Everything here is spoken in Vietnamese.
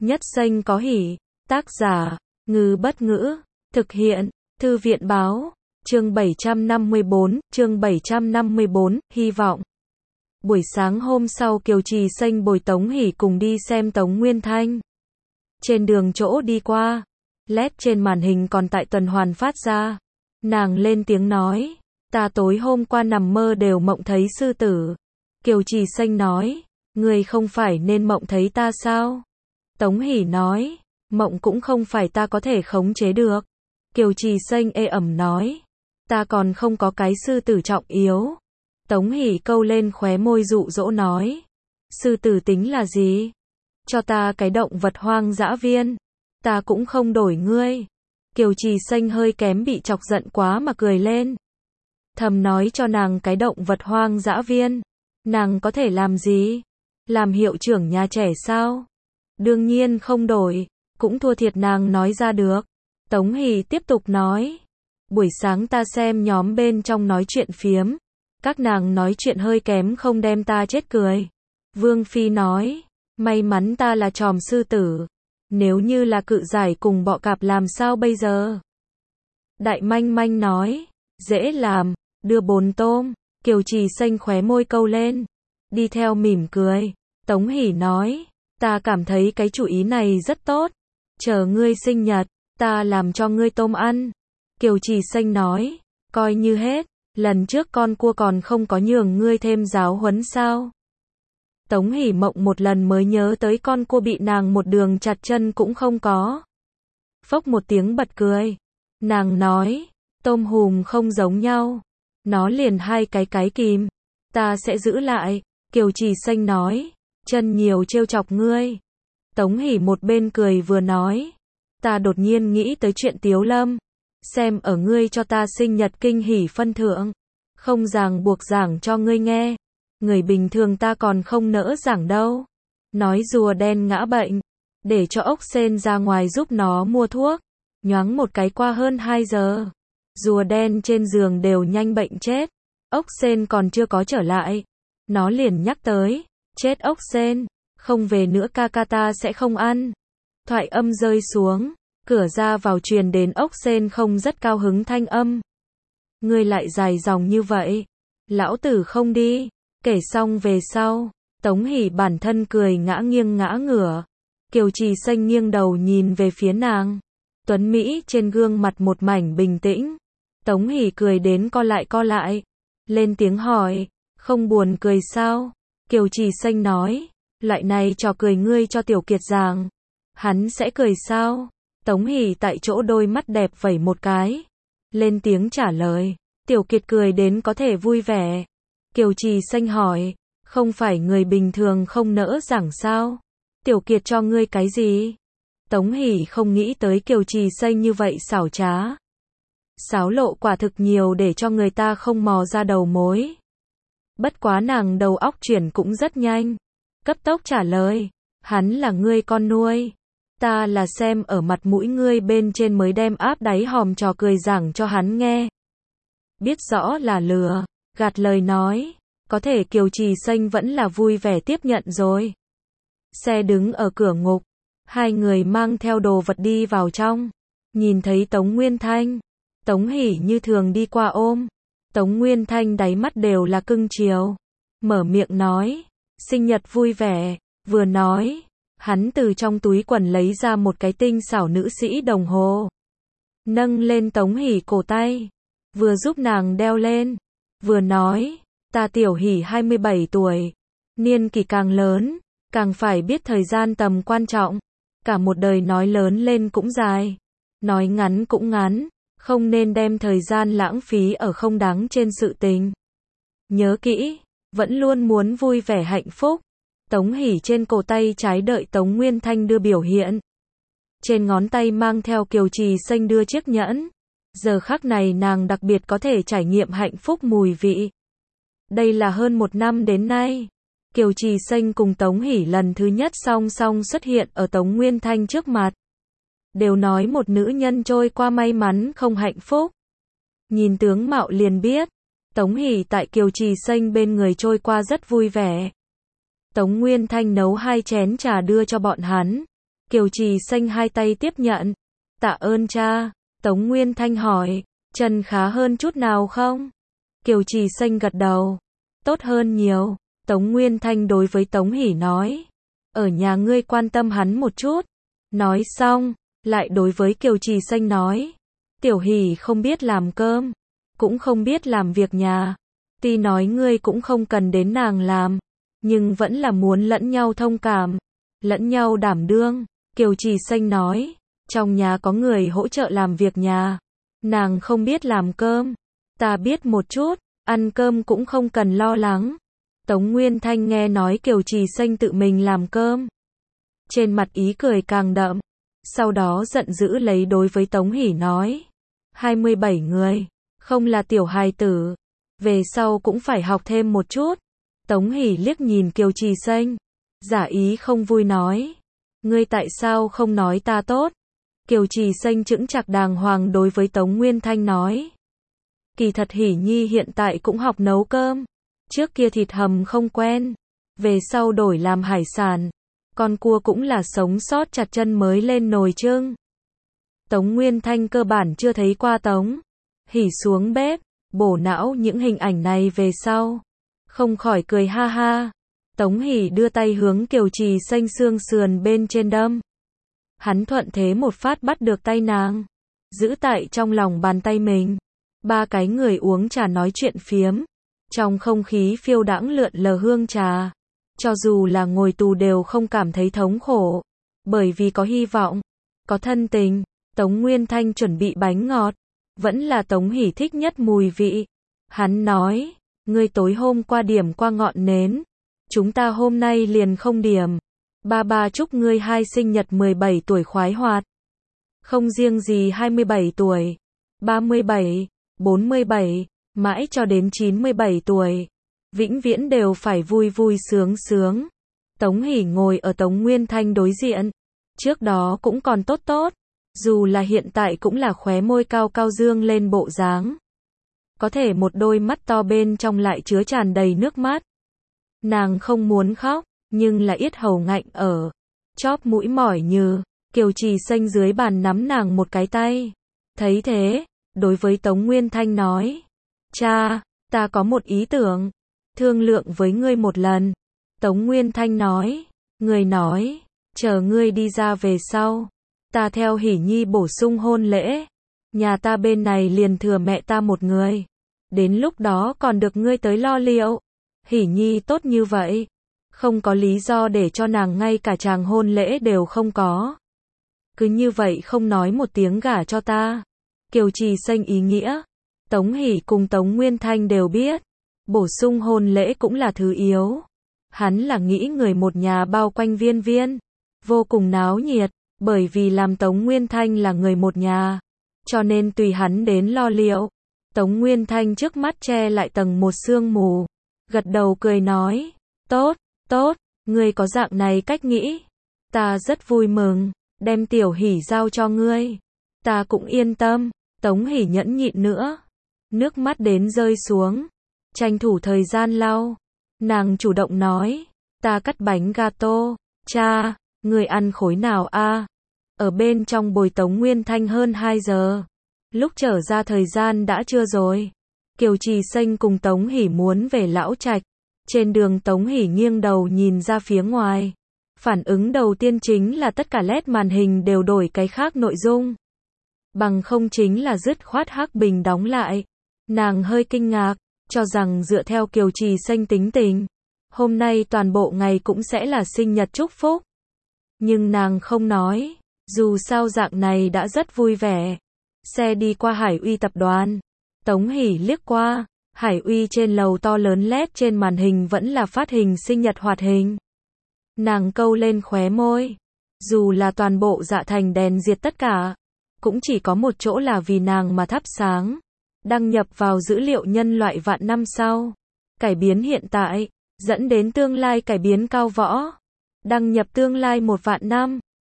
Nhất danh có hỷ. Tác giả, Ngư Bất Ngữ. Thực hiện, Thư viện Báo. Chương 754, hy vọng. Buổi sáng hôm sau Kiều Trì Xanh bồi Tống Hỷ cùng đi xem Tống Nguyên Thanh. Trên đường chỗ đi qua, LED trên màn hình còn tại tuần hoàn phát ra. Nàng lên tiếng nói, ta tối hôm qua nằm mơ đều mộng thấy sư tử. Kiều Trì Xanh nói, ngươi không phải nên mộng thấy ta sao? Tống Hỷ nói, mộng cũng không phải ta có thể khống chế được. Kiều Trì Xanh ê ẩm nói, ta còn không có cái sư tử trọng yếu. Tống Hỷ câu lên khóe môi dụ dỗ nói, sư tử tính là gì? Cho ta cái động vật hoang dã viên, ta cũng không đổi ngươi. Kiều Trì Xanh hơi kém bị chọc giận quá mà cười lên. Thầm nói cho nàng cái động vật hoang dã viên, nàng có thể làm gì? Làm hiệu trưởng nhà trẻ sao? Đương nhiên không đổi, cũng thua thiệt nàng nói ra được. Tống Hỷ tiếp tục nói, buổi sáng ta xem nhóm bên trong nói chuyện phiếm, các nàng nói chuyện hơi kém không đem ta chết cười. Vương Phi nói, may mắn ta là tròm sư tử, nếu như là cự giải cùng bọ cạp làm sao bây giờ? Đại Manh Manh nói, dễ làm, đưa 4 tôm. Kiều Trì Xanh khóe môi câu lên, đi theo mỉm cười. Tống Hỷ nói, ta cảm thấy cái chủ ý này rất tốt, chờ ngươi sinh nhật, ta làm cho ngươi tôm ăn. Kiều Trì Xanh nói, coi như hết, lần trước con cua còn không có nhường ngươi thêm giáo huấn sao? Tống Hỷ mộng một lần mới nhớ tới con cua bị nàng một đường chặt chân cũng không có. Phốc một tiếng bật cười. Nàng nói, tôm hùm không giống nhau, nó liền hai cái kìm, ta sẽ giữ lại. Kiều Trì Xanh nói, chân nhiều trêu chọc ngươi. Tống Hỷ một bên cười vừa nói, ta đột nhiên nghĩ tới chuyện Tiếu Lâm, xem ở ngươi cho ta sinh nhật kinh hỉ phân thượng, không ràng buộc giảng cho ngươi nghe. Người bình thường ta còn không nỡ giảng đâu. Nói rùa đen ngã bệnh, để cho ốc sên ra ngoài giúp nó mua thuốc. Nhoáng một cái qua hơn 2 giờ, rùa đen trên giường đều nhanh bệnh chết. Ốc sên còn chưa có trở lại, nó liền nhắc tới, chết ốc sên, không về nữa ca ca ta sẽ không ăn. Thoại âm rơi xuống, cửa ra vào truyền đến ốc sên không rất cao hứng thanh âm. Ngươi lại dài dòng như vậy, lão tử không đi. Kể xong về sau, Tống Hỷ bản thân cười ngã nghiêng ngã ngửa. Kiều Trì Xanh nghiêng đầu nhìn về phía nàng. Tuấn Mỹ trên gương mặt một mảnh bình tĩnh. Tống Hỷ cười đến co lại. Lên tiếng hỏi, không buồn cười sao? Kiều Trì Xanh nói, loại này trò cười ngươi cho Tiểu Kiệt giảng, hắn sẽ cười sao? Tống Hỷ tại chỗ đôi mắt đẹp vẩy một cái. Lên tiếng trả lời, Tiểu Kiệt cười đến có thể vui vẻ. Kiều Trì Xanh hỏi, không phải người bình thường không nỡ giảng sao? Tiểu Kiệt cho ngươi cái gì? Tống Hỷ không nghĩ tới Kiều Trì Xanh như vậy xảo trá. Xáo lộ quả thực nhiều để cho người ta không mò ra đầu mối. Bất quá nàng đầu óc chuyển cũng rất nhanh. Cấp tốc trả lời, hắn là ngươi con nuôi. Ta là xem ở mặt mũi ngươi bên trên mới đem áp đáy hòm trò cười giảng cho hắn nghe. Biết rõ là lừa, gạt lời nói, có thể Kiều Trì Xanh vẫn là vui vẻ tiếp nhận rồi. Xe đứng ở cửa ngục, hai người mang theo đồ vật đi vào trong, nhìn thấy Tống Nguyên Thanh. Tống Hỷ như thường đi qua ôm. Tống Nguyên Thanh đáy mắt đều là cưng chiều, mở miệng nói, sinh nhật vui vẻ. Vừa nói, hắn từ trong túi quần lấy ra một cái tinh xảo nữ sĩ đồng hồ, nâng lên Tống Hỷ cổ tay, vừa giúp nàng đeo lên. Vừa nói, ta Tiểu Hỷ 27 tuổi, niên kỷ càng lớn, càng phải biết thời gian tầm quan trọng. Cả một đời nói lớn lên cũng dài, nói ngắn cũng ngắn, không nên đem thời gian lãng phí ở không đáng trên sự tình. Nhớ kỹ, vẫn luôn muốn vui vẻ hạnh phúc. Tống Hỷ trên cổ tay trái đợi Tống Nguyên Thanh đưa biểu hiện. Trên ngón tay mang theo Kiều Trì Xanh đưa chiếc nhẫn. Giờ khắc này nàng đặc biệt có thể trải nghiệm hạnh phúc mùi vị. Đây là hơn 1 năm đến nay, Kiều Trì Xanh cùng Tống Hỷ lần thứ nhất song song xuất hiện ở Tống Nguyên Thanh trước mặt. Đều nói một nữ nhân trôi qua may mắn không hạnh phúc. Nhìn tướng mạo liền biết, Tống Hỷ tại Kiều Trì Xanh bên người trôi qua rất vui vẻ. Tống Nguyên Thanh nấu 2 chén trà đưa cho bọn hắn. Kiều Trì Xanh hai tay tiếp nhận. Tạ ơn cha. Tống Nguyên Thanh hỏi, chân khá hơn chút nào không? Kiều Trì Xanh gật đầu. Tốt hơn nhiều. Tống Nguyên Thanh đối với Tống Hỷ nói. Ở nhà ngươi quan tâm hắn một chút. Nói xong, lại đối với Kiều Trì Xanh nói. Tiểu Hỷ không biết làm cơm, cũng không biết làm việc nhà. Tuy nói ngươi cũng không cần đến nàng làm, nhưng vẫn là muốn lẫn nhau thông cảm, lẫn nhau đảm đương. Kiều Trì Xanh nói, trong nhà có người hỗ trợ làm việc nhà. Nàng không biết làm cơm, ta biết một chút, ăn cơm cũng không cần lo lắng. Tống Nguyên Thanh nghe nói Kiều Trì Xanh tự mình làm cơm, trên mặt ý cười càng đậm. Sau đó giận dữ lấy đối với Tống Hỷ nói, 27 người, không là tiểu hài tử, về sau cũng phải học thêm một chút. Tống Hỷ liếc nhìn Kiều Trì Xanh, giả ý không vui nói, ngươi tại sao không nói ta tốt? Kiều Trì Xanh chững chạc đàng hoàng đối với Tống Nguyên Thanh nói, kỳ thật Hỷ Nhi hiện tại cũng học nấu cơm, trước kia thịt hầm không quen, về sau đổi làm hải sản, con cua cũng là sống sót chặt chân mới lên nồi trưng. Tống Nguyên Thanh cơ bản chưa thấy qua Tống Hỷ xuống bếp, bổ não những hình ảnh này về sau, không khỏi cười ha ha. Tống Hỷ đưa tay hướng Kiều Trì Xanh xương sườn bên trên đâm. Hắn thuận thế một phát bắt được tay nàng, giữ tại trong lòng bàn tay mình. Ba cái người uống trà nói chuyện phiếm, trong không khí phiêu đãng lượn lờ hương trà. Cho dù là ngồi tù đều không cảm thấy thống khổ, bởi vì có hy vọng, có thân tình. Tống Nguyên Thanh chuẩn bị bánh ngọt, vẫn là Tống Hỷ thích nhất mùi vị. Hắn nói, ngươi tối hôm qua điểm qua ngọn nến, chúng ta hôm nay liền không điểm. Ba chúc ngươi hai sinh nhật 17 tuổi khoái hoạt. Không riêng gì 27 tuổi, 37, 47, mãi cho đến 97 tuổi. Vĩnh viễn đều phải vui vui sướng sướng. Tống Hỷ ngồi ở Tống Nguyên Thanh đối diện. Trước đó cũng còn tốt tốt, dù là hiện tại cũng là khóe môi cao cao dương lên bộ dáng. Có thể một đôi mắt to bên trong lại chứa tràn đầy nước mắt. Nàng không muốn khóc, nhưng là yết hầu ngạnh ở, chóp mũi mỏi nhừ. Kiều Trì Xanh dưới bàn nắm nàng một cái tay. Thấy thế, đối với Tống Nguyên Thanh nói, cha, ta có một ý tưởng, thương lượng với ngươi một lần. Tống Nguyên Thanh nói, ngươi nói, chờ ngươi đi ra về sau, ta theo Hỷ Nhi bổ sung hôn lễ, nhà ta bên này liền thừa mẹ ta một người, đến lúc đó còn được ngươi tới lo liệu. Hỷ Nhi tốt như vậy, không có lý do để cho nàng ngay cả chàng hôn lễ đều không có. Cứ như vậy không nói một tiếng gả cho ta. Kiều Trì Xanh ý nghĩa, Tống Hỷ cùng Tống Nguyên Thanh đều biết, bổ sung hôn lễ cũng là thứ yếu. Hắn là nghĩ người một nhà bao quanh viên viên, vô cùng náo nhiệt, bởi vì làm Tống Nguyên Thanh là người một nhà, cho nên tùy hắn đến lo liệu. Tống Nguyên Thanh trước mắt che lại tầng một sương mù, gật đầu cười nói, tốt, tốt, ngươi có dạng này cách nghĩ, ta rất vui mừng, đem Tiểu Hỷ giao cho ngươi, ta cũng yên tâm. Tống Hỷ nhẫn nhịn nữa, nước mắt đến rơi xuống, tranh thủ thời gian lau, nàng chủ động nói, ta cắt bánh gato, cha, người ăn khối nào a? Ở bên trong bồi Tống Nguyên Thanh hơn 2 giờ, lúc trở ra thời gian đã trưa rồi. Kiều Trì Xanh cùng Tống Hỷ muốn về lão trạch, trên đường Tống Hỷ nghiêng đầu nhìn ra phía ngoài, phản ứng đầu tiên chính là tất cả LED màn hình đều đổi cái khác nội dung. Bằng không chính là dứt khoát hắc bình đóng lại. Nàng hơi kinh ngạc, cho rằng dựa theo Kiều Trì Xanh tính tình, hôm nay toàn bộ ngày cũng sẽ là sinh nhật chúc phúc. Nhưng nàng không nói, dù sao dạng này đã rất vui vẻ. Xe đi qua Hải Uy tập đoàn, Tống Hỷ liếc qua, Hải Uy trên lầu to lớn LED trên màn hình vẫn là phát hình sinh nhật hoạt hình. Nàng câu lên khóe môi, dù là toàn bộ Dạ Thành đèn diệt tất cả, cũng chỉ có một chỗ là vì nàng mà thắp sáng, đăng nhập vào dữ liệu nhân loại vạn năm sau, cải biến hiện tại, dẫn đến tương lai cải biến cao võ, đăng nhập tương lai 1 vạn năm.